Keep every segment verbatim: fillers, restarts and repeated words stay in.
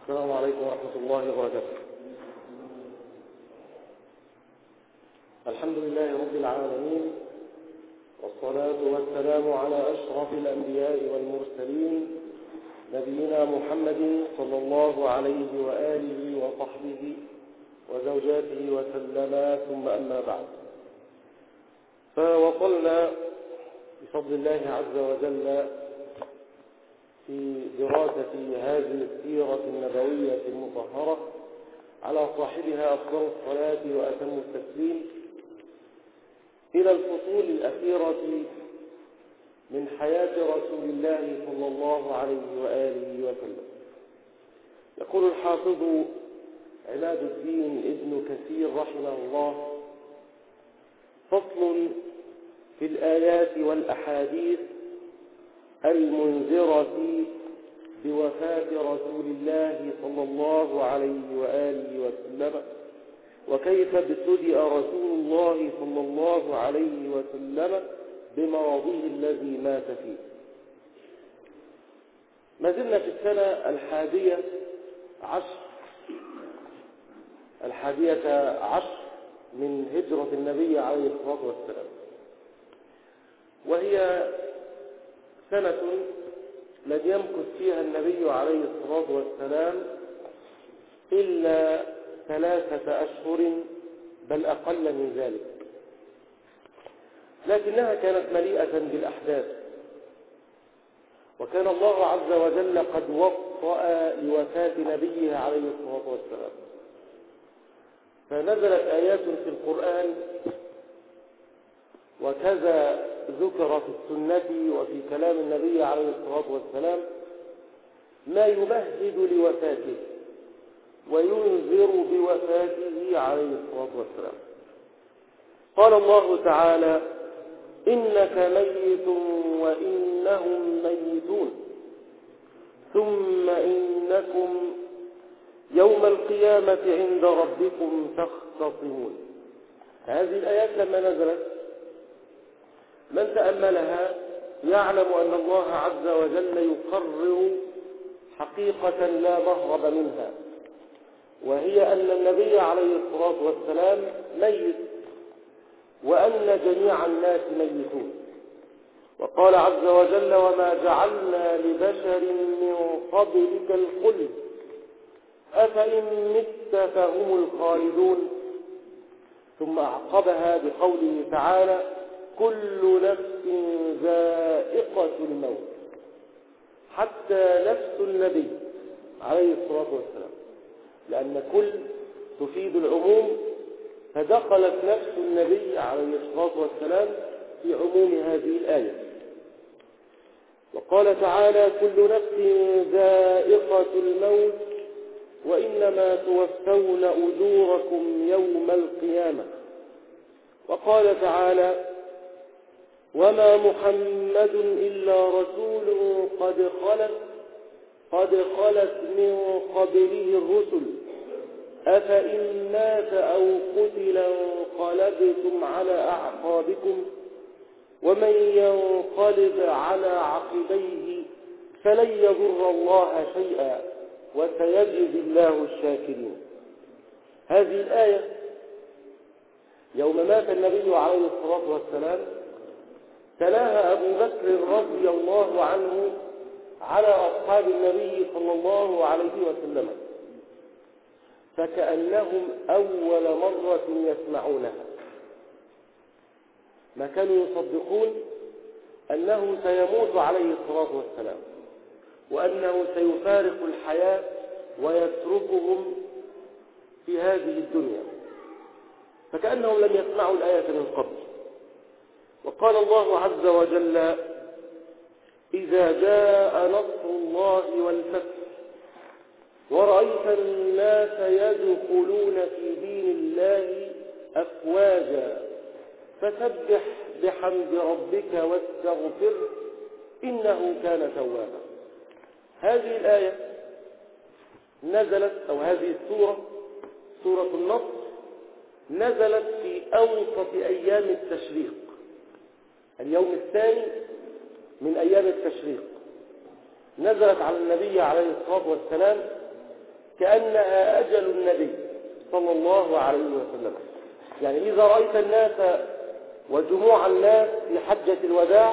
السلام عليكم ورحمة الله وبركاته. الحمد لله رب العالمين، والصلاة والسلام على أشرف الأنبياء والمرسلين، نبينا محمد صلى الله عليه وآله وصحبه وزوجاته وسلم، ثم أما بعد. فوصلنا بفضل الله عز وجل في دراسة هذه السيرة النبوية المطهرة على صاحبها أفضل الصلاة وأتم التسليم إلى الفصول الأخيرة من حياة رسول الله صلى الله عليه وآله وسلم. يقول الحافظ عماد الدين ابن كثير رحمه الله: فصل في الآيات والأحاديث المنذرة بوفاة رسول الله صلى الله عليه وآله وسلم، وكيف ابتدأ رسول الله صلى الله عليه وسلم بمرضه الذي مات فيه. ما زلنا في السنة الحادية عشر الحادية عشر من هجرة النبي عليه الصلاة والسلام، وهي سنة لم يمكث فيها النبي عليه الصلاة والسلام إلا ثلاثة أشهر، بل أقل من ذلك، لكنها كانت مليئة بالأحداث، وكان الله عز وجل قد وطأ لوفاة نبيه عليه الصلاة والسلام، فنزلت آيات في القرآن، وكذا ذكر في السنة وفي كلام النبي عليه الصلاة والسلام ما يمهد لوفاته وينذر بوفاته عليه الصلاة والسلام. قال الله تعالى: إنك ميت وإنهم ميتون ثم إنكم يوم القيامة عند ربكم تختصمون. هذه الآيات لما نزلت من تأملها يعلم أن الله عز وجل يقرر حقيقة لا مهرب منها، وهي أن النبي عليه الصلاة والسلام ميت، وأن جميع الناس ميتون. وقال عز وجل: وما جعلنا لبشر من قبلك الخلد أفإن مت فهم الخالدون. ثم أعقبها بقوله تعالى: كل نفس ذائقة الموت، حتى نفس النبي عليه الصلاة والسلام، لأن كل تفيد العموم، فدخلت نفس النبي عليه الصلاة والسلام في عموم هذه الآية. وقال تعالى: كل نفس ذائقة الموت وإنما توفون أجوركم يوم القيامة. وقال تعالى: وما محمد إلا رسول قد خلت قد خلت من قبله الرسل أفإن مات أو قتل انقلبتم على أعقابكم ومن ينقلب على عقبيه فلن يضر الله شيئا وسيجزي الله الشاكرين. هذه الآية يوم مات النبي عليه الصلاة والسلام تلاها أبو بكر رضي الله عنه على أصحاب النبي صلى الله عليه وسلم، فكأنهم أول مرة يسمعونها، ما كانوا يصدقون أنه سيموت عليه الصلاة والسلام، وأنه سيفارق الحياة ويتركهم في هذه الدنيا، فكأنهم لم يسمعوا الآية من قبل. وقال الله عز وجل: إذا جاء نصر الله والفتح ورأيت الناس يدخلون في دين الله أفواجا فسبح بحمد ربك واستغفر إنه كان توابا. هذه الآية نزلت، أو هذه السورة سورة النصر، نزلت في أوسط أيام التشريق، اليوم الثاني من أيام التشريق، نزلت على النبي عليه الصلاة والسلام كأنها أجل النبي صلى الله عليه وسلم. يعني إذا رأيت الناس وجموع الناس في حجة الوداع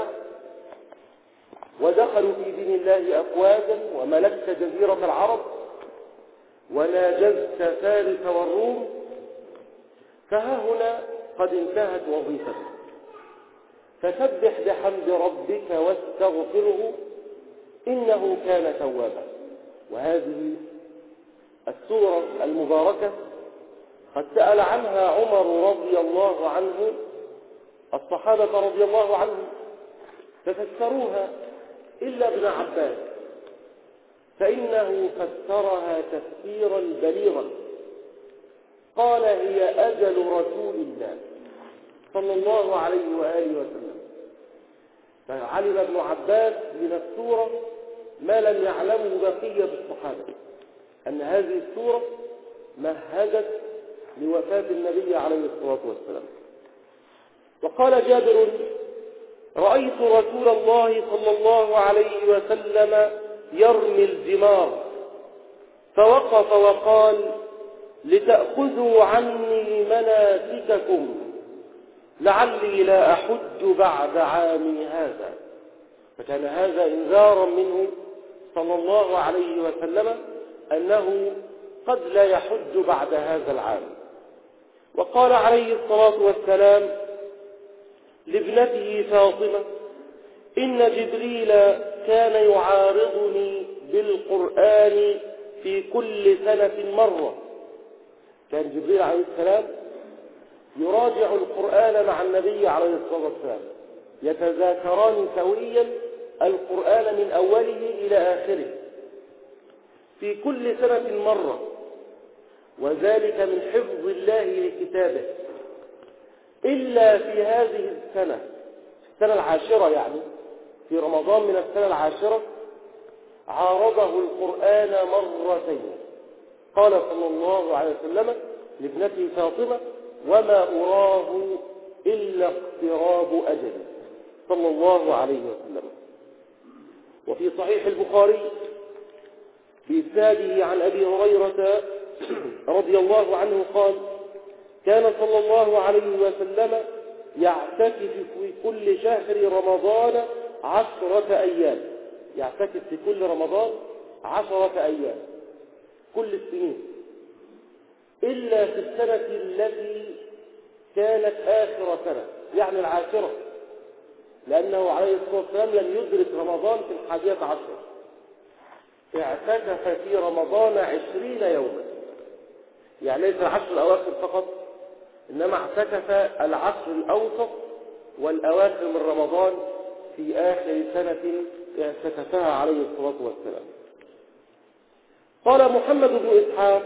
ودخلوا في دين الله أفواجا وملكت جزيرة العرب وناجزت فارس والروم، فها هنا قد انتهت وظيفتك، فسبح بحمد ربك واستغفره إنه كان توابا. وهذه السورة المباركة قد سأل عنها عمر رضي الله عنه الصحابة رضي الله عنهم ففسروها إلا ابن عباس، فإنه فسرها تفسيرا بليغا. قال هي أجل رسول الله صلى الله عليه وآله وسلم. فعلم ابن عباس من السورة ما لم يعلمه بقية الصحابة، أن هذه السورة مهدت لوفاة النبي عليه الصلاة والسلام. وقال جابر: رأيت رسول الله صلى الله عليه وسلم يرمي الجمار فوقف وقال: لتأخذوا عني مناسككم لعلي لا أحج بعد عامي هذا. فكان هذا إنذارا منه صلى الله عليه وسلم أنه قد لا يحج بعد هذا العام. وقال عليه الصلاة والسلام لابنته فاطمة: إن جبريل كان يعارضني بالقرآن في كل سنة مرة. كان جبريل عليه السلام يراجع القرآن مع النبي عليه الصلاة والسلام، يتذاكران سويا القرآن من أوله إلى آخره في كل سنة مرة، وذلك من حفظ الله لكتابه. إلا في هذه السنة، السنة العاشرة يعني في رمضان من السنة العاشرة، عارضه القرآن مرتين. قال صلى الله عليه وسلم لابنته فاطمة: وما أراه إلا اقتراب أجله، صلى الله عليه وسلم. وفي صحيح البخاري بإسناده عن أبي هريرة رضي الله عنه قال: كان صلى الله عليه وسلم يعتكف في كل شهر رمضان عشرة أيام. يعتكف في كل رمضان عشرة أيام كل السنين، إلا في السنة التي كانت آخر سنة، يعني العاشرة، لأنه عليه الصلاة والسلام لم يدرك رمضان في الحادية عشرة. اعتكف في رمضان عشرين يوما، يعني ليس العشر الأواخر فقط، إنما اعتكف العشر الأوسط والأواخر من رمضان في آخر سنة اعتكفها عليه الصلاة والسلام. قال محمد بن إسحاق: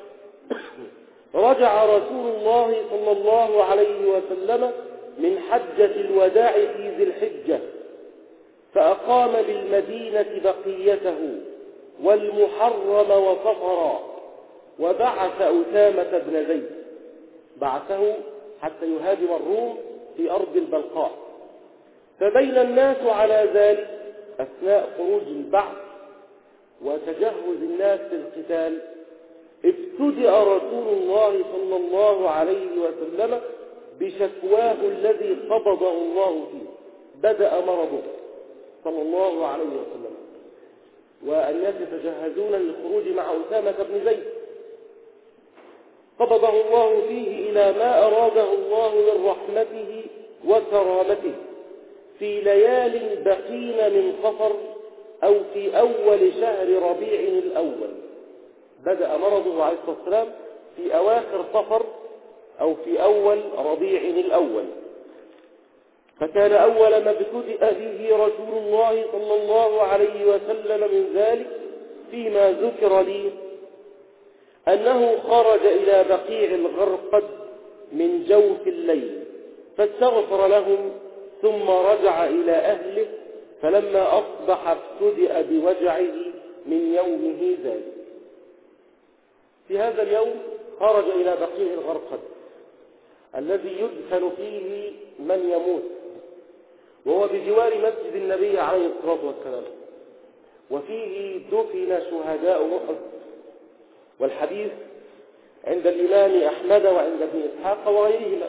رجع رسول الله صلى الله عليه وسلم من حجة الوداع في ذي الحجة، فأقام بالمدينة بقيته والمحرم وصفرا، وبعث أسامة بن زيد، بعثه حتى يهاجم الروم في أرض البلقاء. فبين الناس على ذلك أثناء خروج البعث وتجهز الناس للقتال، ابتدأ رسول الله صلى الله عليه وسلم بشكواه الذي قبضه الله فيه. بدأ مرضه صلى الله عليه وسلم، والناس يتجهزون للخروج مع أسامة بن زيد. قبضه الله فيه إلى ما أراده الله من رحمته وكرامته في ليال بقين من صفر أو في أول شهر ربيع الأول. بدأ مرضه عليه الصلاة والسلام في أواخر صفر أو في أول ربيع الأول. فكان أول ما ابتدأ به رسول الله صلى الله عليه وسلم من ذلك فيما ذكر لي أنه خرج إلى بقيع الغرقد من جوف الليل فاستغفر لهم ثم رجع إلى أهله، فلما أصبح ابتدأ بوجعه من يومه ذلك. في هذا اليوم خرج إلى بقيع الغرقد الذي يدفن فيه من يموت، وهو بجوار مسجد النبي عليه الصلاة والسلام، وفيه دفن شهداء أحد والحديث عند الإمام أحمد وعند ابن إسحاق وغيرهما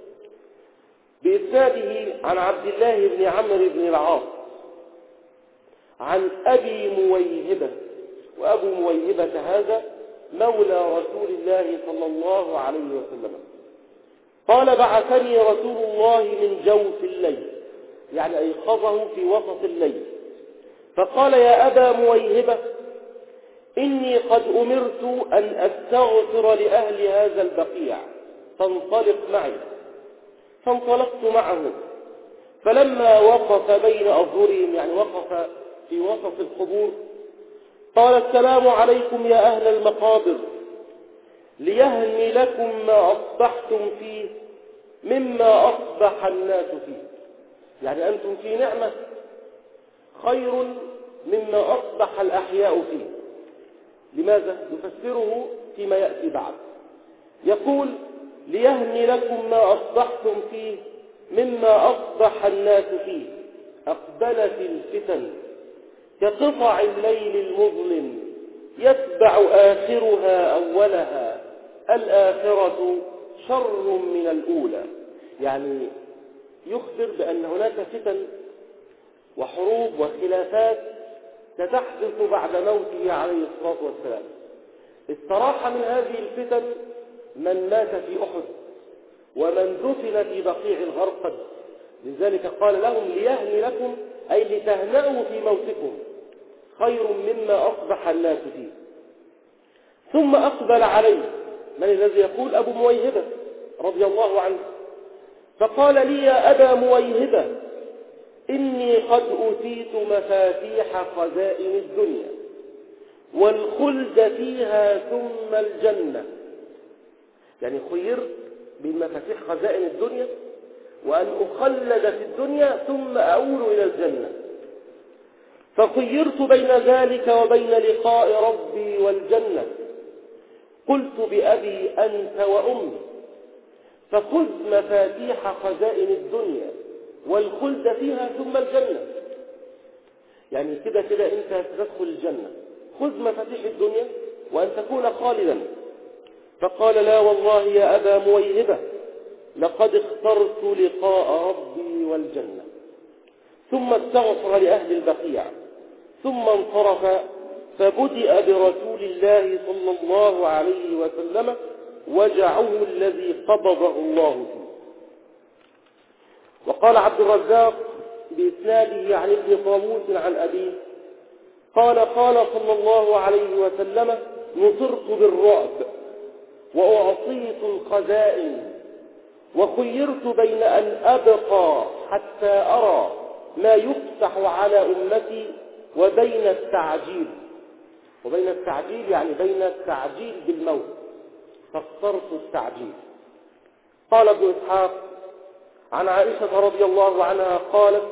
بإسناده عن عبد الله بن عمرو بن العاص عن أبي مويهبة، وأبو مويهبة هذا مولى رسول الله صلى الله عليه وسلم، قال بعثني رسول الله من جوف الليل، يعني أيقظه في وسط الليل، فقال يا أبا مويهبة إني قد أمرت أن أستغفر لأهل هذا البقيع فانطلق معي. فانطلقت معه، فلما وقف بين أظهرهم، يعني وقف في وسط القبور، قال السلام عليكم يا أهل المقابر، ليهني لكم ما أصبحتم فيه مما أصبح الناس فيه، يعني أنتم في نعمة خير مما أصبح الأحياء فيه. لماذا؟ يفسره فيما يأتي بعد، يقول ليهني لكم ما أصبحتم فيه مما أصبح الناس فيه، أقبلت الفتن كقطع الليل المظلم يتبع آخرها أولها، الآخرة شر من الأولى، يعني يخبر بأن هناك فتن وحروب وخلافات ستحدث بعد موته عليه الصلاة والسلام. استراح من هذه الفتن من مات في أحد ومن دفن في بقيع الغرقد، لذلك قال لهم ليهني لكم أي لتهنأوا في موتكم خير مما أصبح الناس فيه. ثم أقبل عليه، من الذي يقول؟ أبو مويهبة رضي الله عنه، فقال لي يا أبا مويهبة إني قد أوتيت مفاتيح خزائن الدنيا والخلد فيها ثم الجنة، يعني خيرت بين مفاتيح خزائن الدنيا وأن أخلد في الدنيا ثم أؤول إلى الجنة، فخيرت بين ذلك وبين لقاء ربي والجنة، قلت بأبي أنت وأمي، فخذ مفاتيح خزائن الدنيا والخلد فيها ثم الجنة، يعني كده كده أنت تدخل الجنة، خذ مفاتيح الدنيا وأن تكون خالدا. فقال لا والله يا أبا مويهبة لقد اخترت لقاء ربي والجنة. ثم استغفر لأهل البقيع ثم انصرف، فبدأ برسول الله صلى الله عليه وسلم وجعه الذي قبضه الله فيه. وقال عبد الرزاق بإسناده عن ابن طاووس عن أبيه قال قال صلى الله عليه وسلم نصرت بالرعب وأعطيت الخزائن وخيرت بين أن أبقى حتى أرى ما يفتح على أمتي وبين التعجيل، وبين التعجيل يعني بين التعجيل بالموت، فاخترت التعجيل. قال ابن إسحاق عن عائشة رضي الله عنها قالت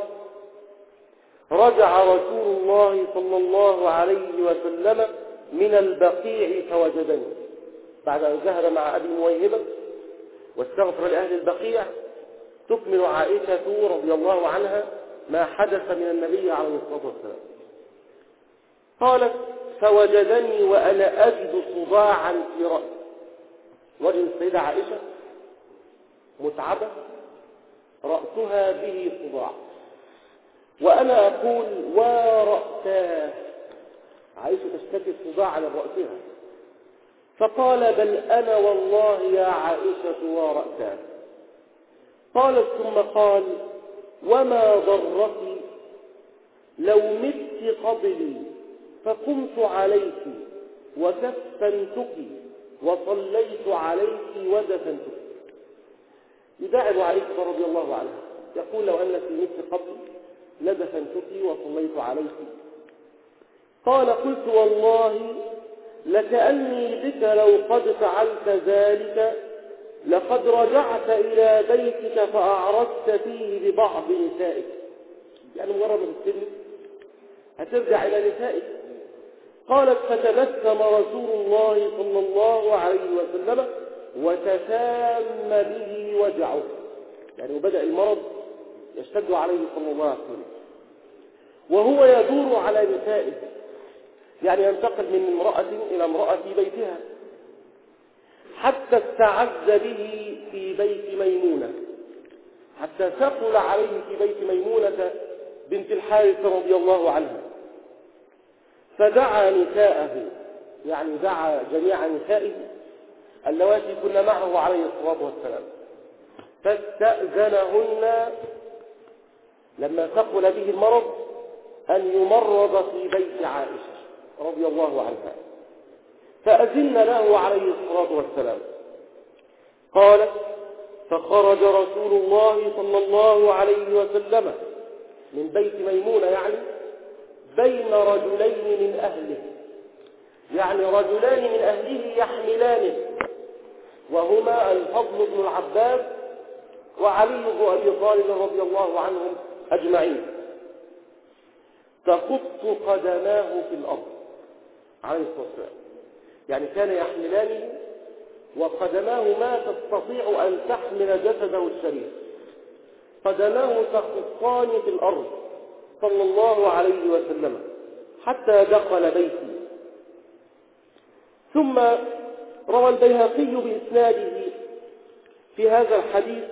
رجع رسول الله صلى الله عليه وسلم من البقيع فوجدني، بعد أن ذهب مع أبي مويهبة واستغفر لأهل البقيع، تكمل عائشة رضي الله عنها ما حدث من النبي عليه الصلاة والسلام. قالت فوجدني وأنا أجد صداعا في رأسي، وجد السيدة عائشة متعبة رأسها به صداع، وأنا أقول ورأساه، عائشة تشتكي الصداع على رأسها، فقال بل أنا والله يا عائشة ورأساه. قالت ثم قال وما ضرك لو مت قبلي فقمت عليك وكفنتك وصليت عليك ودفنتك. يداعب عائشة رضي الله عنها يقول لو أنك مت قبلي لدفنتك وصليت عليك. قال قلت والله لكأني بك لو قد فعلت ذلك لقد رجعت إلى بيتك فأعرضت فيه ببعض نسائك، يعني مجرد ما تستلم هترجع إلى نسائك. قالت فتبسم رسول الله صلى الله عليه وسلم وتسام به وجعه، يعني وبدأ المرض يشتد عليه صلى الله عليه وسلم وهو يدور على نسائه، يعني ينتقل من امرأة إلى امرأة في بيتها حتى استعز به في بيت ميمونة، حتى ثقل عليه في بيت ميمونة بنت الحارث رضي الله عنها، فدعا نساءه، يعني دعا جميع نسائه اللواتي كن معه عليه الصلاة والسلام، فاستأذنهن لما ثقل به المرض أن يمرض في بيت عائشة رضي الله عنها، فأذن له عليه الصلاة والسلام. قالت: فخرج رسول الله صلى الله عليه وسلم من بيت ميمونة، يعني بين رجلين من أهله، يعني رجلان من أهله يحملانه، وهما الفضل بن العباس وعلي بن أبي طالب رضي الله عنهم أجمعين، تخط قدماه في الأرض عليه الصلاة والسلام، يعني كان يحملانه وقدماه ما تستطيع أن تحمل جسده الشريف، قدماه تخطان في الأرض صلى الله عليه وسلم حتى دخل بيتي. ثم روى البيهقي بإسناده في هذا الحديث: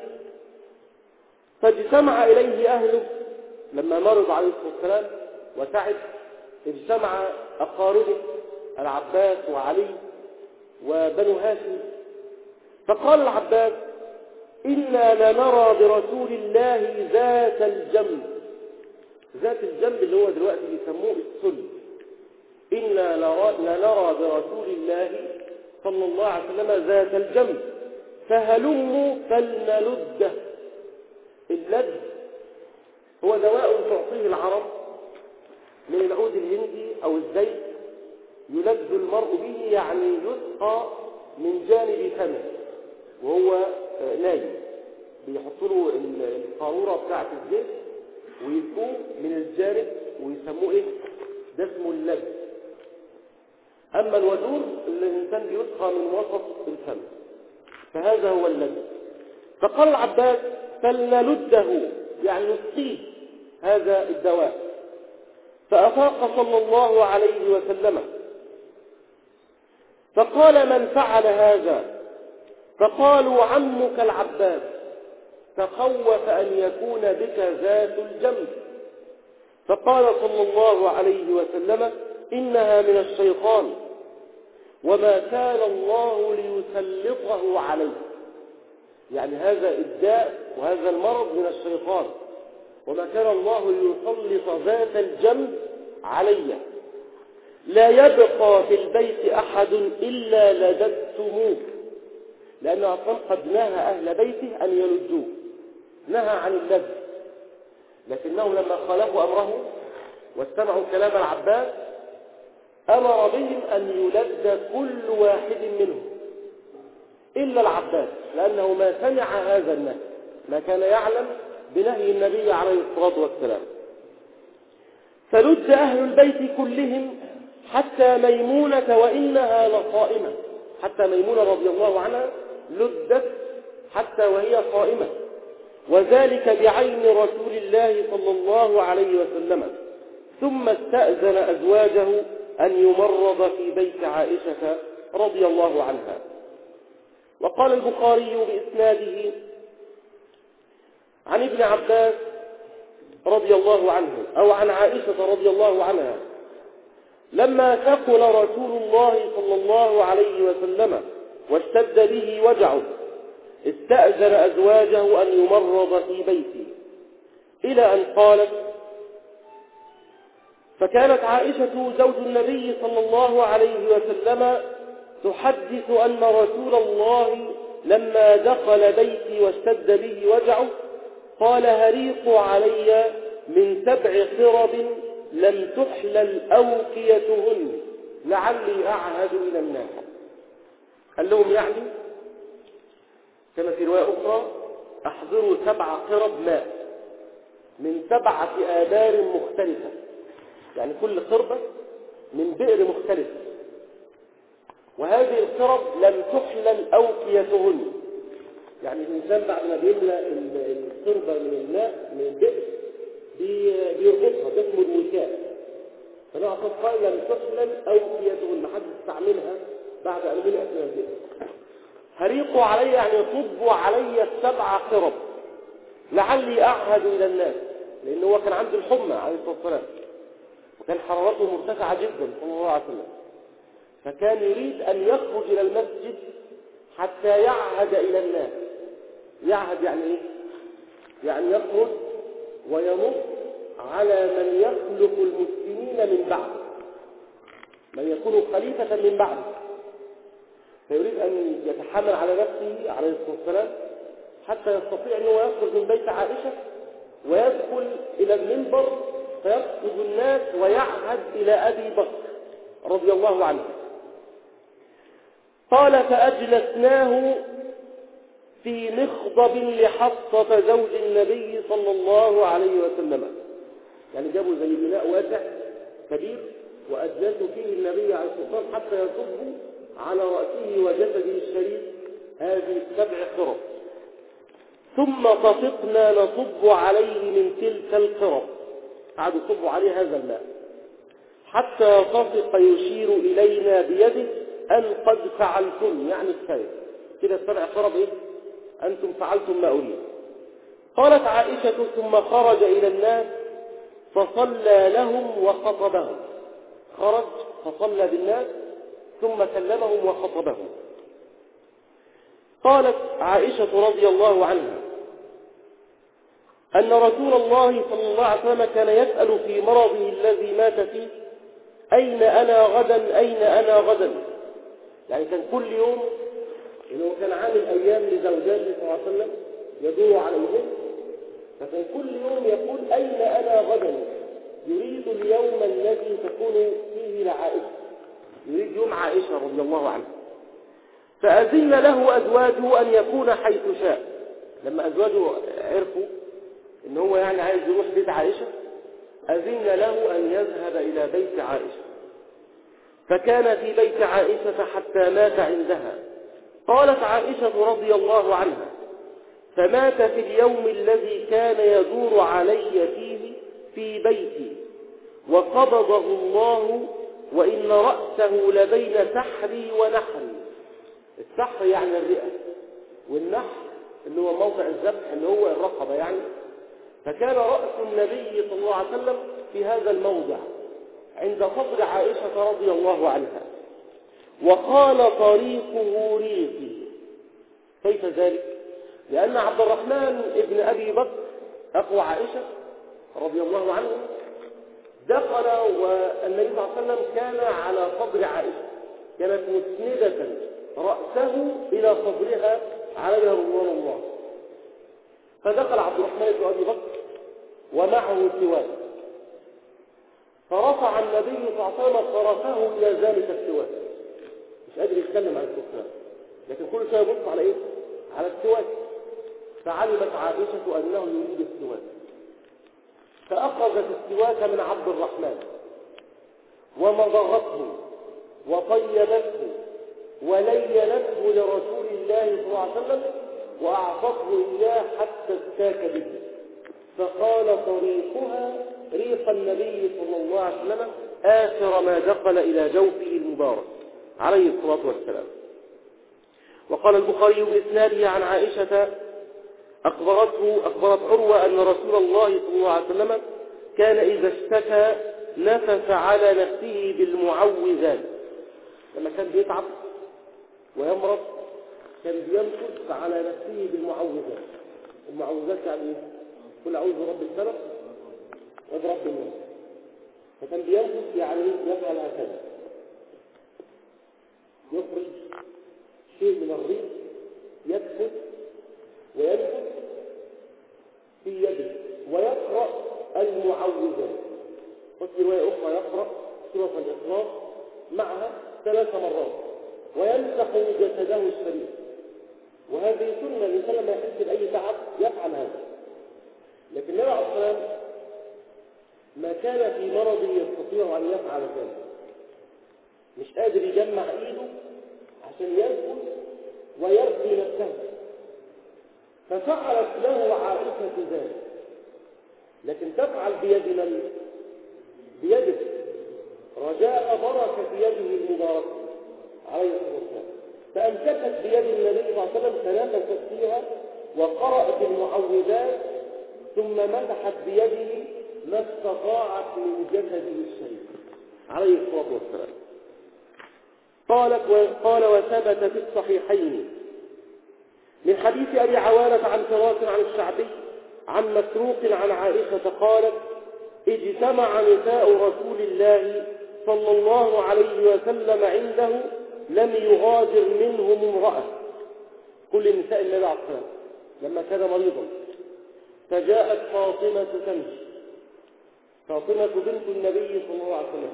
فاجتمع إليه أهله لما مرض عليه الصلاة والسلام وتعب، اجتمع أقاربه العباس وعلي وبنو هاشم، فقال العباس: إنا لنرى برسول الله ذات الجنب. ذات الجنب اللي هو دلوقتي بيسموه السل. إنا لنرى برسول الله صلى الله عليه وسلم ذات الجنب، فهلموا فلنلده. اللد هو دواء تعطيه العرب من العود الهندي أو الزيت، يلد المرء به، يعني يسقى من جانب فمه وهو نايم، بيحطوا له القارورة بتاعت الزيت ويسقوه من الجانب ويسموه ايه؟ ده اسمه اللد. اما الودور اللي الانسان بيسقى من وسط الفم، فهذا هو اللد. فقال العباس: فلنلده، يعني نسقيه هذا الدواء. فأفاق صلى الله عليه وسلم، فقال: من فعل هذا؟ فقالوا: عمك العباس، تخوف أن يكون بك ذات الجنب. فقال صلى الله عليه وسلم: إنها من الشيطان، وما كان الله ليسلطه عليه، يعني هذا الداء وهذا المرض من الشيطان، وما كان الله ليسلط ذات الجنب علي. لا يبقى في البيت أحد إلا لددتموه، لأنه أصلا قد نهى أهل بيته أن يلدوه، نهى عن اللد، لكنه لما خالفوا أمره واستمعوا كلام العباس أمر بهم أن يلد كل واحد منهم إلا العباس، لأنه ما سمع هذا النهي، ما كان يعلم بنهي النبي عليه الصلاة والسلام. فلد أهل البيت كلهم حتى ميمونة وإنها لصائمة، حتى ميمونة رضي الله عنها لدت حتى وهي صائمة، وذلك بعين رسول الله صلى الله عليه وسلم. ثم استأذن أزواجه أن يمرض في بيت عائشة رضي الله عنها. وقال البخاري بإسناده عن ابن عباس رضي الله عنه أو عن عائشة رضي الله عنها: لما ثقل رسول الله صلى الله عليه وسلم واشتد به وجعه استأذن أزواجه أن يمرض في بيته، إلى أن قالت: فكانت عائشة زوج النبي صلى الله عليه وسلم تحدث أن رسول الله لما دخل بيتي واشتد به وجعه قال: هريقوا علي من سبع قرب لم تحلل أوقيتهن لعلي أعهد إلى الناس. قال لهم يعني كما في رواية أخرى: أحضروا سبع قرب ماء من سبعة آبار مختلفة، يعني كل قربة من بئر مختلف، وهذه القرب لم تحلل أوقيتهن، يعني الإنسان بعد ما بيملأ القربة من الماء من البئر بيربطها، ده اسمه الوكاء. فنوع قال: لم تحلل أوقيتهن، ما حد يستعملها بعد أن ملأت من البئر. هريقوا علي يعني صبوا علي السبع قرب لعلي أعهد إلى الناس، لأنه هو كان عنده الحمى عليه الصلاة والسلام، وكان حرارته مرتفعة جدا صلى الله عليه وسلم، فكان يريد أن يخرج إلى المسجد حتى يعهد إلى الناس. يعهد يعني إيه؟ يعني يخرج ويمر على من يخلق المسلمين من بعد، من يكون خليفة من بعد، فيريد أن يتحمل على نفسه عليه الصلاة والسلام حتى يستطيع أنه يخرج من بيت عائشة ويدخل إلى المنبر فيخطب الناس ويعهد إلى أبي بكر رضي الله عنه. قال فأجلسناه في مخضب لحفصة زوج النبي صلى الله عليه وسلم، يعني جابوا زي بناء واسع كبير وأجلسوا فيه النبي عليه الصلاة والسلام حتى يصب على رأسه وجسده الشريف هذه السبع قرب، ثم طفقنا نصب عليه من تلك القرب، قعدوا يصبوا عليه هذا الماء حتى طفق يشير إلينا بيده أن قد فعلتم، يعني كفاية كده السبع قرب إيه؟ أنتم فعلتم ما أريد. قالت عائشة ثم خرج إلى الناس فصلى لهم وخطبهم، خرج فصلى بالناس ثم كلمهم وخطبهم. قالت عائشة رضي الله عنها أن رسول الله صلى الله عليه وسلم كان يسأل في مرضه الذي مات فيه أين أنا غدا أين أنا غدا، يعني كان كل يوم إنه كان عامل أيام لزوجاته صلى الله عليه وسلم يدور عليهم، فكان كل يوم يقول أين أنا غدا، يريد اليوم الذي تكون فيه لعائشة، يريد يوم عائشة رضي الله عنها. فأذن له أزواجه أن يكون حيث شاء، لما أزواجه عرفوا إن هو يعني عايز يروح بيت عائشة أذن له أن يذهب إلى بيت عائشة، فكان في بيت عائشة حتى مات عندها. قالت عائشة رضي الله عنها فمات في اليوم الذي كان يدور علي فيه في بيتي وقبضه الله وإن رأسه لبين سحري ونحري. السحر يعني الرئة، والنحر اللي هو موضع الذبح اللي هو الرقبة يعني. فكان رأس النبي صلى الله عليه وسلم في هذا الموضع عند صدر عائشة رضي الله عنها، وقال طريقه ريقي. كيف ذلك؟ لأن عبد الرحمن ابن أبي بكر أخو عائشة رضي الله عنه دخل والنبي صلى الله عليه وسلم كان على صدر عائشة، كانت مسندة رأسه إلى صدرها عليها رضوان الله. فدخل عبد الرحمن بن أبي بكر ومعه سواك، فرفع النبي صلى الله عليه وسلم طرفه إلى ذلك السواك، مش قادر يتكلم عن السواك لكن كل شيء يبص على إيه؟ على السواك. فعلمت عائشة أنه يريد السواك، فأخذت السواك من عبد الرحمن ومضغته وطيبته ولينته لرسول الله صلى الله عليه وسلم وأعطته إياه حتى استاك به، فقال طريقها ريق النبي صلى الله عليه وسلم آخر ما دخل إلى جوفه المبارك عليه الصلاة والسلام. وقال البخاري بإسناده عن عائشة أخبرته أخبرت عروة أن رسول الله صلى الله عليه وسلم كان إذا اشتكى نفث على نفسه بالمعوذات، لما كان بيتعب ويمرض كان بيمكث على نفسه بالمعوذات. المعوذات يعني ايه؟ قل أعوذ برب الفلق وبرب الناس. فكان بيمكث يعني يفعل هكذا، يخرج شيء من الريق يكفت وينفث في يده ويقرأ المعوذات. وفي رواية أخرى يقرأ سورة الإخلاص معها ثلاث مرات ويمسح جسده الشريف. وهذه سنة الإنسان لما يحس بأي تعب يفعل هذا. لكن النبي عليه الصلاة والسلام ما كان في مرضه يستطيع أن يفعل ذلك، مش قادر يجمع إيده عشان يرقد ويرقي نفسه، ففعلت له عائشة ذلك، لكن تفعل بيد من؟ بيده، رجاء بركة يده المباركة عليه الصلاة والسلام. فأمسكت فأمسكت بيد النبي صلى الله عليه وسلم تنافست فيها وقرأت المعوذات ثم مسحت بيده ما استطاعت من جسده الشريف عليه الصلاة والسلام. قالت قال وثبت في الصحيحين من حديث أبي عوانة عن فراس عن الشعبي عن مسروق عن عائشة قالت اجتمع نساء رسول الله صلى الله عليه وسلم عنده لم يغادر منهم امرأة، كل نساء النبي عليه الصلاة والسلام لما كان مريضا. فجاءت فاطمة تمشي، فاطمة بنت النبي صلى الله عليه وسلم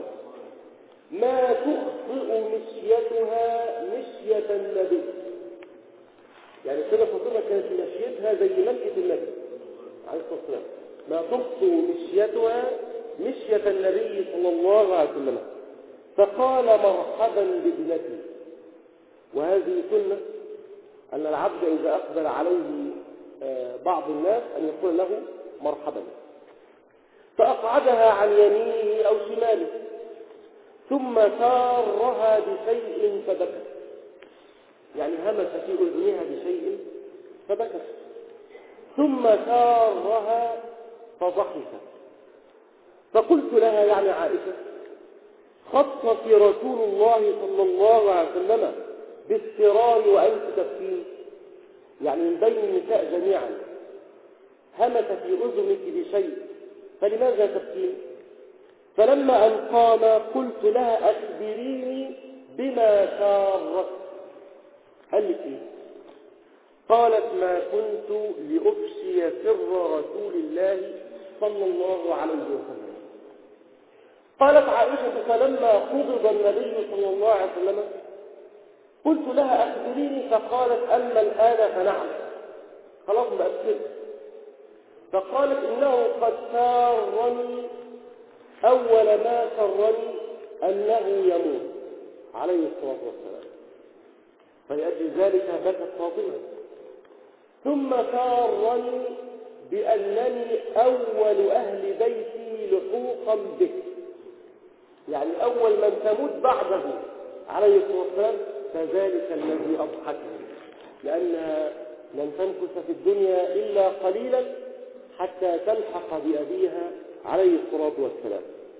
ما تخطئ مشيتها مشية النبي، يعني كده فاطمة كانت مشيتها زي مشية النبي عليه الصلاة والسلام، ما تخطئ مشيتها مشية النبي صلى الله عليه وسلم. فقال مرحبا بابنتي، وهذه سنة أن العبد إذا أقبل عليه بعض الناس أن يقول له مرحبا، فأقعدها عن يمينه أو شماله ثم سارها بشيء فبكت، يعني همس في أذنها بشيء فبكت، ثم سارها فضحكت. فقلت لها يعني عائشة خطك رسول الله صلى الله عليه وسلم بالسرار وأنت تبكين، يعني من بين النساء جميعا همس في أذنك بشيء فلماذا تبكين؟ فلما أن قام قلت لها أخبريني بما سارك. قال لك إيه؟ قالت ما كنت لأفشي سر رسول الله صلى الله عليه وسلم. قالت عائشة فلما قبض النبي صلى الله عليه وسلم قلت لها أخبريني، فقالت أما الآن فنعم، خلاص بقى كده. فقالت إنه قد سارني أول ما سرني أنه يموت عليه الصلاة والسلام، فلأجل ذلك بكت فاطمة. ثم سارني بأنني أول أهل بيتي لحوقا به، يعني أول من تموت بعده عليه الصلاة والسلام، فذلك الذي أضحكني، لأنها لن تمكث في الدنيا إلا قليلا حتى تلحق بأبيها عليه الصلاة والسلام.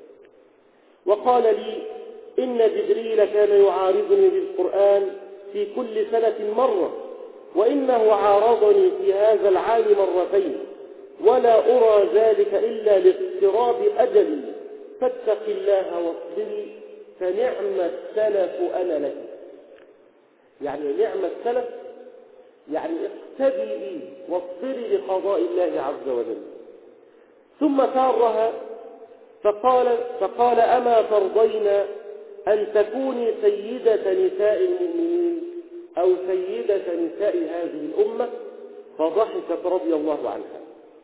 وقال لي إن جبريل كان يعارضني بالقرآن في كل سنة مرة، وإنه عارضني في هذا العام مرتين، ولا أرى ذلك إلا لاقتراب أجلي، فاتق الله واصبري فنعم السلف أنا لك. يعني نعم السلف يعني اقتدي بي واصبري لقضاء الله عز وجل. ثم سارها فقال, فقال أما ترضين أن تكوني سيدة نساء المؤمنين أو سيدة نساء هذه الأمة؟ فضحكت رضي الله عنها.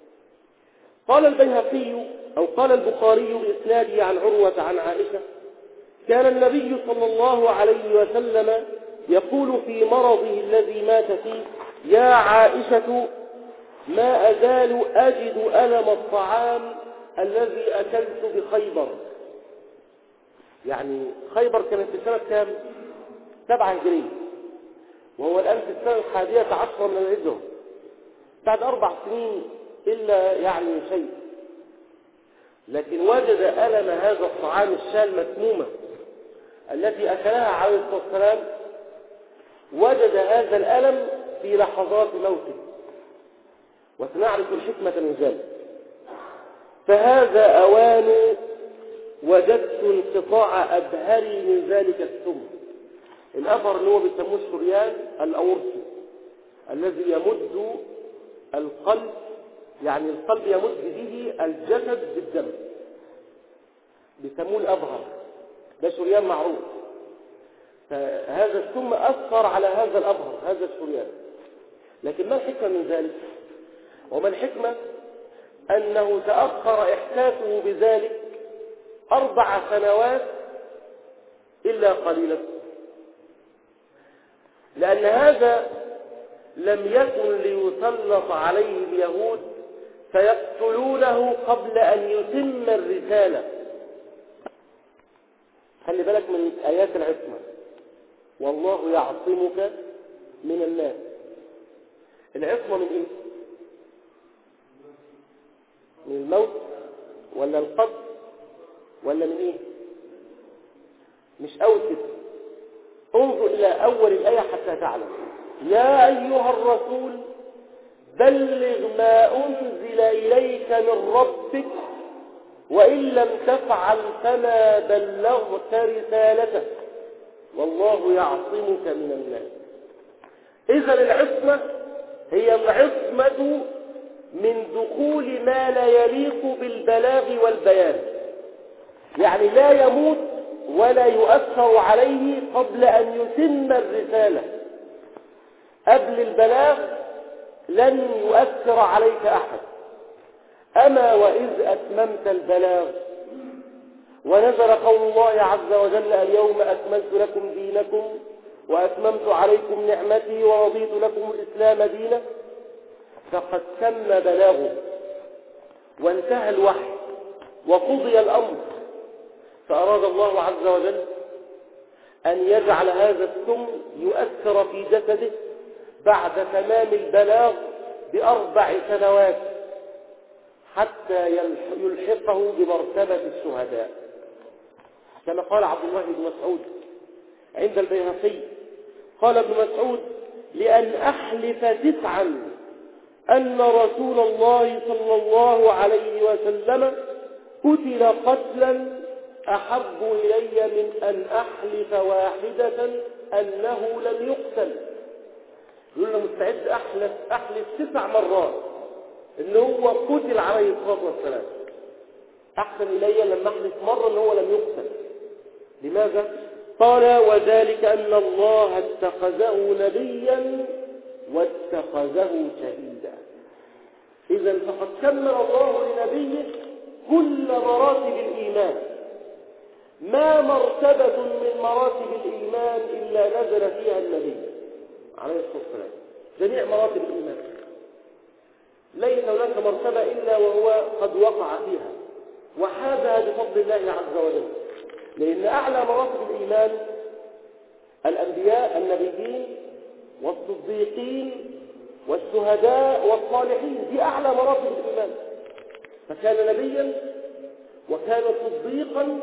قال البيهقي أو قال البخاري بإسناده عن عروة عن عائشة كان النبي صلى الله عليه وسلم يقول في مرضه الذي مات فيه يا عائشة ما أزال أجد ألم الطعام الذي أكلت بخيبر. يعني خيبر كانت في سنة كام؟ سبعة هجرية، وهو الآن في السنة الحادية عشرة من الهجرة، بعد أربع سنين إلا يعني شيء. لكن وجد ألم هذا الطعام الشاة المسمومة التي أكلها عليه الصلاة والسلام، وجد هذا الألم في لحظات موته، وسنعرف الحكمة من ذلك. فهذا أوان وجدت انقطاع أبهري من ذلك السم. الأبهر اللي هو بيسموه الشريان الأورثي الذي يمد القلب، يعني القلب يمد به الجسد بالدم، بيسموه الأبهر، ده شريان معروف. فهذا السم أثر على هذا الأبهر، هذا الشريان. لكن ما الحكمة من ذلك؟ وما الحكمة؟ أنه تأخر إحساسه بذلك أربع سنوات إلا قليلا، لأن هذا لم يكن ليسلط عليه اليهود فيقتلونه قبل أن يتم الرسالة. خلي بالك من آيات العصمة، والله يعصمك من الناس. العصمة من إيه؟ من الموت ولا القتل ولا من إيه؟ مش أول كده. انظر إلى أول الآية حتى تعلم. يا أيها الرسول بلغ ما أنزل إليك من ربك وإن لم تفعل فما بلغت رسالته والله يعصمك من الناس. إذن العصمة هي العصمة من دخول ما لا يليق بالبلاغ والبيان، يعني لا يموت ولا يؤثر عليه قبل أن يتم الرسالة. قبل البلاغ لن يؤثر عليك أحد. أما وإذ أتممت البلاغ ونزل قول الله عز وجل اليوم أكملت لكم دينكم وأتممت عليكم نعمتي ورضيت لكم الإسلام دينا، فقد تم بلاغه وانتهى الوحي وقضي الأمر. فأراد الله عز وجل أن يجعل هذا السم يؤثر في جسده بعد تمام البلاغ بأربع سنوات حتى يلحقه بمرتبة الشهداء، كما قال عبد الله بن مسعود عند البيهقي. قال ابن مسعود: لأن أحلف تسعا أن رسول الله صلى الله عليه وسلم قتل قتلا أحب إلي من أن أحلف واحدة أنه لم يقتل. يقول له مستعد أحلف, أحلف تسع مرات إن هو قتل عليه الصلاة والسلام، أحسن إلي لما أحلف مرة إن هو لم يقتل. لماذا؟ قال: وذلك أن الله اتخذه نبيا واتخذه شهيدا. إذن فقد كمل الله لنبيه كل مراتب الإيمان. ما مرتبة من مراتب الإيمان إلا نزل فيها النبي عليه الصلاة والسلام. جميع مراتب الإيمان ليس هناك مرتبة إلا وهو قد وقع فيها وحازها بفضل الله عز وجل. لأن أعلى مراتب الإيمان الأنبياء النبيين والصديقين والشهداء والصالحين، دي أعلى مراتب الإيمان. فكان نبيا وكان صديقا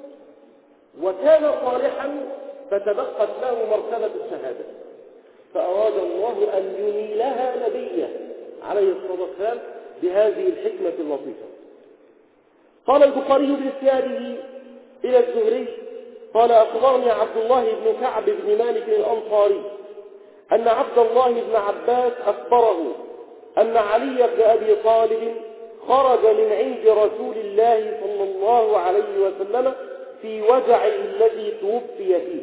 وكان صالحا فتبقت له مرتبة الشهادة، فأراد الله أن ينيلها نبيا عليه الصلاة والسلام بهذه الحكمة اللطيفة. قال البخاري بإسناده إلى الزهري قال: أخبرني عبد الله بن كعب بن مالك الأنصاري أن عبد الله بن عباس أخبره أن علي بن أبي طالب خرج من عند رسول الله صلى الله عليه وسلم في وجعه الذي توفي فيه،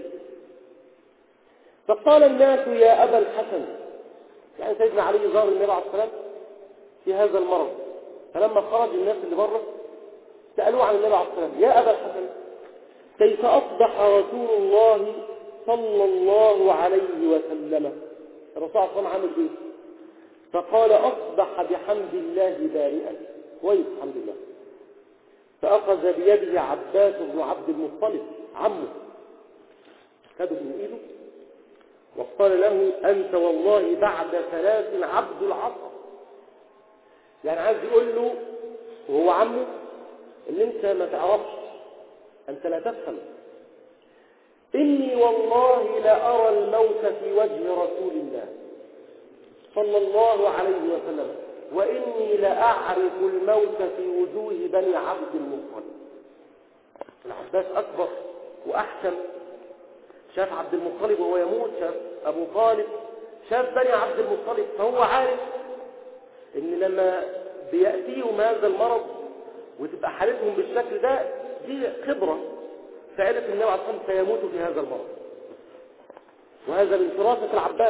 فقال الناس: يا أبا الحسن، يعني سيدنا علي ظهر النبي عليه الصلاة والسلام في هذا المرض، فلما خرج الناس اللي بره سألوه عن النبي عليه الصلاة والسلام: يا أبا الحسن، كيف أصبح رسول الله صلى الله عليه وسلم؟ الرسول صلى الله عليه وسلم عمل إيه؟ فقال: أصبح بحمد الله بارئا، كويس الحمد لله. فأخذ بيده عباس بن عبد المطلب عمه، خده من إيده وقال له: أنت والله بعد ثلاث عبد العصر. يعني عايز يقول له وهو عمه اللي انت ما تعرفش، انت لا تفهم، إني والله لا أرى الموت في وجه رسول الله صلى الله عليه وسلم، وإني لأعرف الموت في وجوه بني عبد المطلب. العباس أكبر وأحكم، شاف عبد المطلب وهو يموت، شاف أبو طالب، شاف بني عبد المطلب، فهو عارف إن لما بيأتيهم هذا المرض وتبقى حالتهم بالشكل ده دي خبرة، فعرف النبي عليه الصلاة والسلام سيموت في هذا المرض. وهذا من فراسة العباس.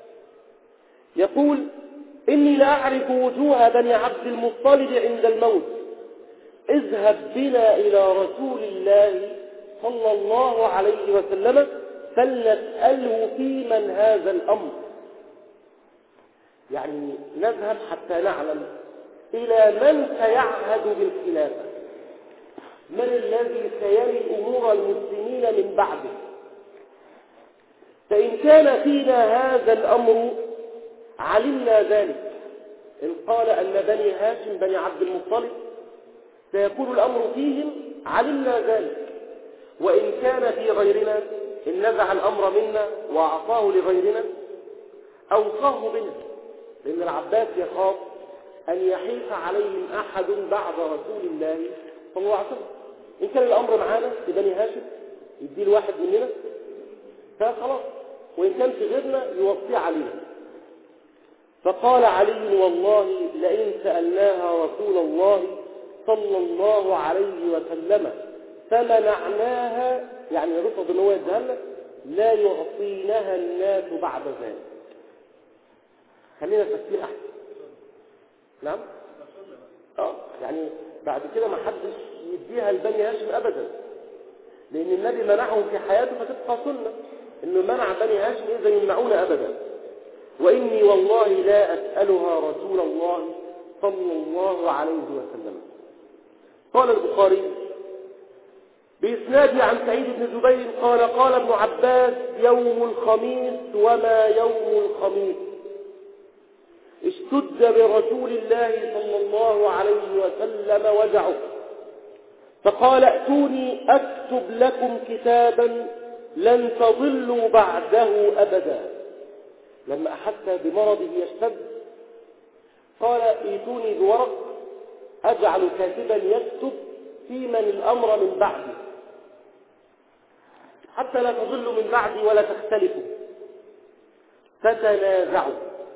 يقول: إني لا أعرف وجوه بني عبد المطلب عند الموت، اذهب بنا إلى رسول الله صلى الله عليه وسلم فلنسأله في من هذا الأمر. يعني نذهب حتى نعلم إلى من سيعهد بالخلافة، من الذي سيلي أمور المسلمين من بعده. فإن كان فينا هذا الأمر علمنا ذلك. إن قال أن بني هاشم بني عبد المطلب سيكون الأمر فيهم علمنا ذلك. وإن كان في غيرنا، إن نزع الأمر منا وأعطاه لغيرنا أوصاه بنا، لأن العباس يخاف أن يحيف عليهم أحد بعد رسول الله صلى الله عليه وسلم. إن كان الأمر معانا في بني هاشم يديه الواحد مننا فخلاص، وإن كان في غيرنا يوصي علينا. فقال علي: والله لئن سألناها رسول الله صلى الله عليه وسلم فمنعناها، يعني رفض ان هو يديها، لا يعطينها الناس بعد ذلك. خلينا تفسير احسن. نعم اه يعني بعد كده ما حدش يديها لبني هاشم ابدا، لان النبي منعهم في حياته فتبقى سنه انه منع بني هاشم اذا يمنعون ابدا. واني والله لا اسالها رسول الله صلى الله عليه وسلم. قال البخاري بإسناده عن سعيد بن جبير قال: قال ابن عباس: يوم الخميس وما يوم الخميس اشتد برسول الله صلى الله عليه وسلم وجعه، فقال: ائتوني أكتب لكم كتابا لن تضلوا بعده أبدا. لما أحس بمرضه يشتد قال: ائتوني بورق أجعل كاتبا يكتب في من الأمر من بعدي حتى لا تضلوا من بعدي ولا تختلفوا. فتنازعوا.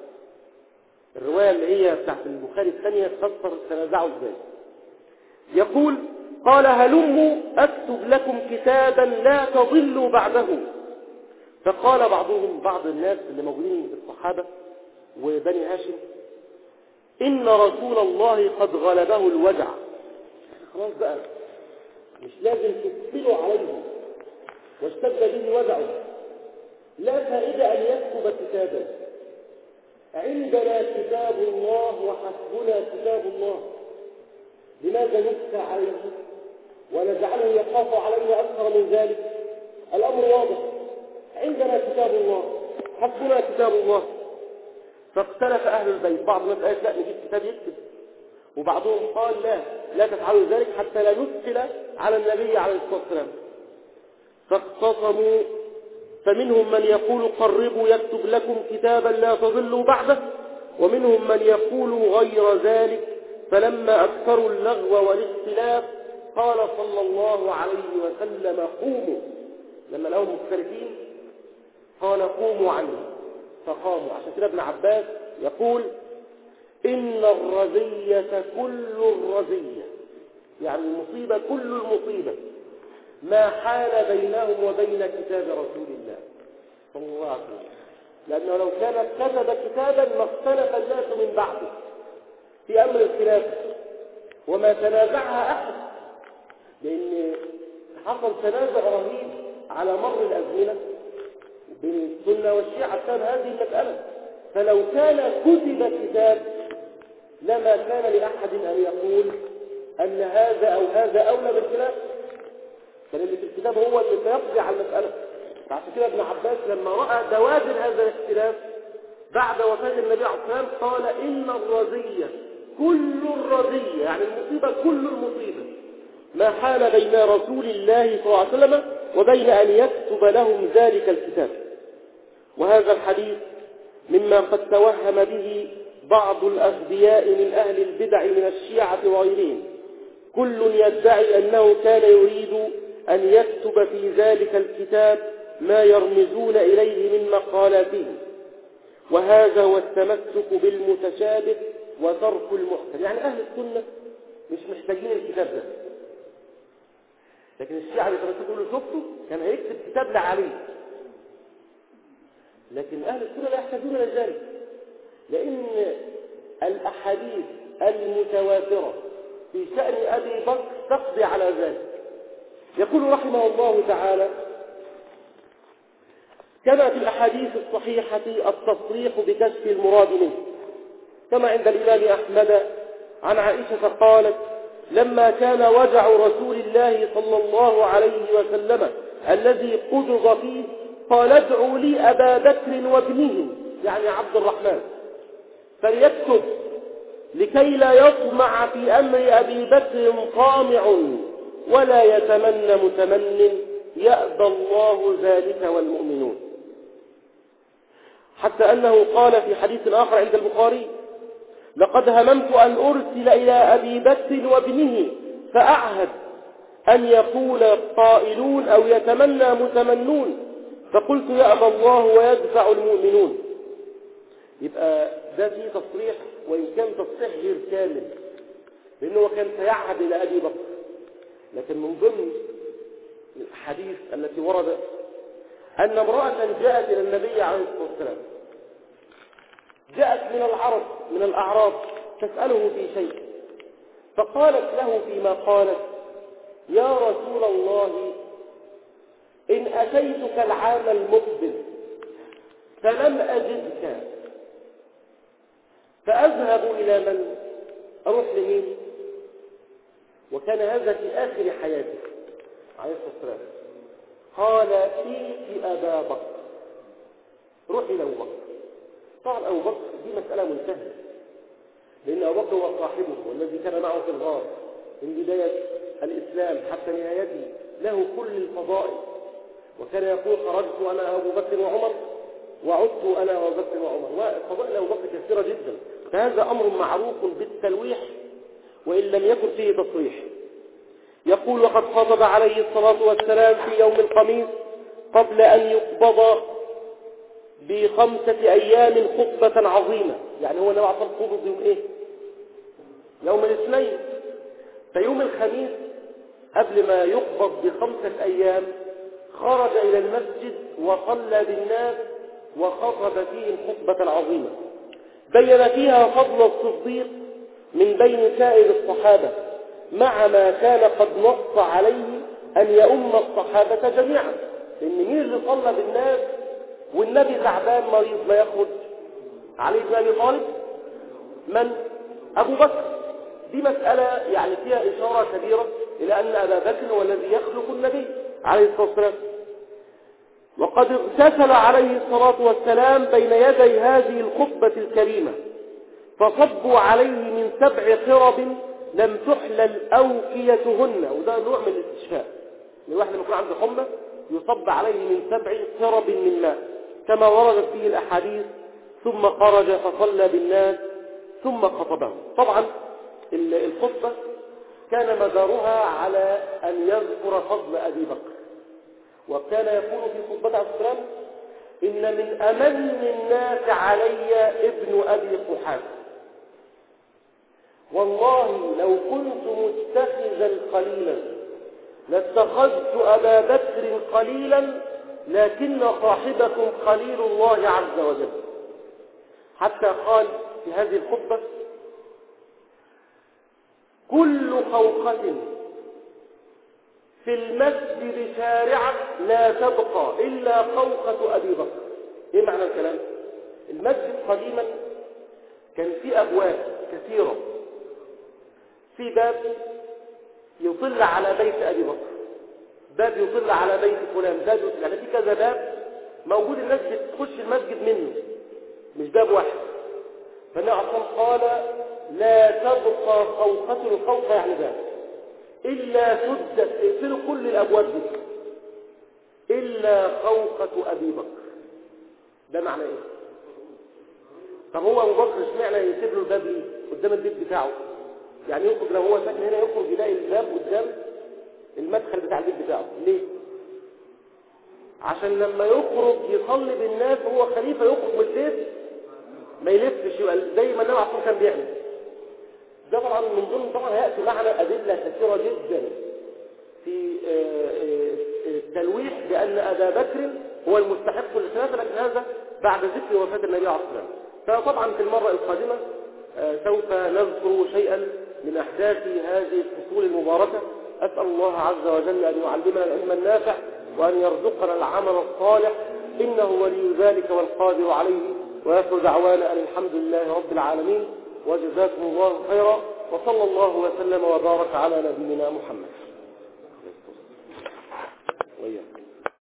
الرواية اللي هي بتاعت البخاري الثانية تفسر تنازعوا ازاي. يقول: قال: هلموا أكتب لكم كتابا لا تضلوا بعده. فقال بعضهم، بعض الناس اللي موجودين الصحابة وبني هاشم: إن رسول الله قد غلبه الوجع. خلاص بقى مش لازم تقبلوا عليه واشتد به وجعه، لا فائدة أن يكتب كتابا. عندنا كتاب الله وحسبنا كتاب الله، لماذا نبكى عليه ونجعله يخاف علينا أكثر من ذلك؟ الأمر واضح، عندنا كتاب الله حسبنا كتاب الله. فاختلف أهل البيت، بعض الناس قال: لا نجيب كتاب يكتب، وبعضهم قال: لا لا تفعلوا ذلك حتى لا نثقل على النبي عليه الصلاة والسلام. فاختصموا، فمنهم من يقول: قربوا يكتب لكم كتابا لا تضلوا بعده، ومنهم من يقول غير ذلك. فلما أكثروا اللغو والاختلاف قال صلى الله عليه وسلم: قوموا. لما لقوا مختلفين قال: قوموا عنه، فقاموا. عشان كده ابن عباس يقول: إن الرزية كل الرزية، يعني المصيبة كل المصيبة، ما حال بينهم وبين كتاب رسول الله صلى الله عليه وسلم. لأنه لو كان كتب كتابا ما اختلف الناس من بعده في أمر الخلافة وما تنازعها أحد، لأن حصل تنازع رهيب على مر الأزمنة بين السنة والشيعة بسبب هذه المسألة. فلو كان كتب كتاب لما كان لأحد أن يقول أن هذا أو هذا أولى بالخلاف، كان اللي في الكتاب هو اللي سيقضي على المسألة. فعشان كده ابن عباس لما رأى دوادر هذا الاختلاف بعد وفاة النبي عليه الصلاة والسلام قال: إن الرزية كل الرزية، يعني المصيبة كل المصيبة، ما حال بين رسول الله صلى الله عليه وسلم وبين أن يكتب لهم ذلك الكتاب. وهذا الحديث مما قد توهم به بعض الأغبياء من أهل البدع من الشيعة وغيرهم، كل يدعي أنه كان يريد أن يكتب في ذلك الكتاب ما يرمزون إليه من مقالاتهم، وهذا هو التمسك بالمتشابه وترك المحكم. يعني أهل السنة مش محتاجين الكتاب ده، لكن الشيعة اللي تقول له شفته كان هيكتب كتاب لعلي، لكن أهل السنة لا يحتاجون لذلك، لأن الأحاديث المتواترة في شأن أبي بكر تقضي على ذلك. يقول رحمه الله تعالى: كما في الأحاديث الصحيحة التصريح بكشف المراد منه، كما عند الإمام أحمد عن عائشة قالت: لما كان وجع رسول الله صلى الله عليه وسلم الذي قبض فيه قال ادعوا لي أبا بكر وابنه يعني عبد الرحمن فليكتب لكي لا يطمع في أمر أبي بكر طامع ولا يتمنى متمن يأبى الله ذلك والمؤمنون. حتى أنه قال في حديث آخر عند البخاري لقد هممت أن أرسل إلى أبي بكر وابنه فأعهد أن يقول قائلون أو يتمنى متمنون فقلت يأبى الله ويدفع المؤمنون. يبقى ده فيه تصريح وإن كان تصريح غير كامل لأنه كان سيعهد إلى أبي بكر، لكن من ضمن الحديث التي ورد أن امرأة جاءت إلى النبي عليه الصلاة والسلام، جاءت من العرب من الأعراب تسأله في شيء، فقالت له فيما قالت يا رسول الله إن أتيتك العام المقبل فلم أجدك فأذهب إلى من؟ أروح لمين؟ وكان هذا في آخر حياته عليه الصلاة والسلام. قال إيت أبا بكر، روح إلى أبو بكر. طبعا أبو بكر دي مسألة منتهية لأن أبو بكر هو صاحبه والذي كان معه في الغار من بداية الإسلام حتى نهايته، له كل الفضائل، وكان يقول خرجت أنا أبو بكر وعمر وعدت أنا أبو بكر وعمر، وفضائل أبو بكر كثيرة جدا. فهذا أمر معروف بالتلويح وإن لم يكن فيه تصريح. يقول وقد خطب عليه الصلاة والسلام في يوم الخميس قبل أن يقبض بخمسة أيام خطبة عظيمة، يعني هو نوع خطبه يوم إيه؟ يوم الاثنين. فيوم الخميس قبل ما يقبض بخمسة أيام خرج إلى المسجد وصلى بالناس وخطب فيهم خطبة عظيمة بين فيها فضل الصديق من بين سائر الصحابة مع ما كان قد نص عليه أن يؤم الصحابة جميعا، لأن مين اللي صلى بالناس والنبي تعبان مريض لا يخرج؟ علي بن أبي طالب. من؟ أبو بكر. دي مسألة يعني فيها إشارة كبيرة إلى أن أبا بكر هو الذي يخلق النبي عليه الصلاة والسلام. وقد اغتسل عليه الصلاة والسلام بين يدي هذه الخطبة الكريمة فصبوا عليه من سبع قرب لم تحلل أوكيتهن، وده نوع من الاستشفاء. الواحد لما يكون عنده حمى يصب عليه من سبع قرب من ماء كما وردت فيه الأحاديث، ثم خرج فصلى بالناس ثم خطبهم. طبعا الخطبة كان مدارها على أن يذكر فضل أبي بكر، وكان يقول في خطبته عليه السلام إن من أمن الناس علي ابن أبي قحافة، والله لو كنت متخذا قليلا لاتخذت أبا بكر قليلا لكن صاحبكم خليل الله عز وجل. حتى قال في هذه الخطبة كل خوخة في المسجد شارعة لا تبقى إلا خوخة أبي بكر. إيه معنى الكلام؟ المسجد قديما كان فيه أبواب كثيرة، في باب يطل على بيت أبي بكر، باب يطل على بيت فلان، باب يطل يعني في كذا باب موجود، الناس بتخش المسجد منه مش باب واحد. فالنبي عصام قال لا تبقى خوخة، الخوخة يعني باب، إلا سدت، اقفلوا كل الأبواب دي إلا خوخة أبي بكر. ده معنى إيه؟ طب هو أبو بكر اشمعنى يسيب له الباب ليه قدام البيت بتاعه؟ يعني يخرج لو هو ساكن هنا يخرج يلاقي الباب قدام المدخل بتاع البيت بتاعه. ليه؟ عشان لما يخرج يصلي بالناس وهو خليفة يخرج من البيت ما يلفش، يبقى زي ما النبي عليه الصلاة كان بيعمل. ده طبعا من ضمن طبعا هيأتي معنا أدلة كثيرة جدا في التلويح بأن أبا بكر هو المستحق للخلافة، لكن هذا بعد ذكر وفاة النبي عليه الصلاة والسلام. فطبعا في المرة القادمة سوف نذكر شيئا من أحداث هذه الفصول المباركة. أسأل الله عز وجل أن يعلمنا العلم النافع وأن يرزقنا العمل الصالح، إنه ولي ذلك والقادر عليه. وآخر دعوانا أن الحمد لله رب العالمين، وجزاكم الله خيرا، وصلى الله وسلم وبارك على نبينا محمد.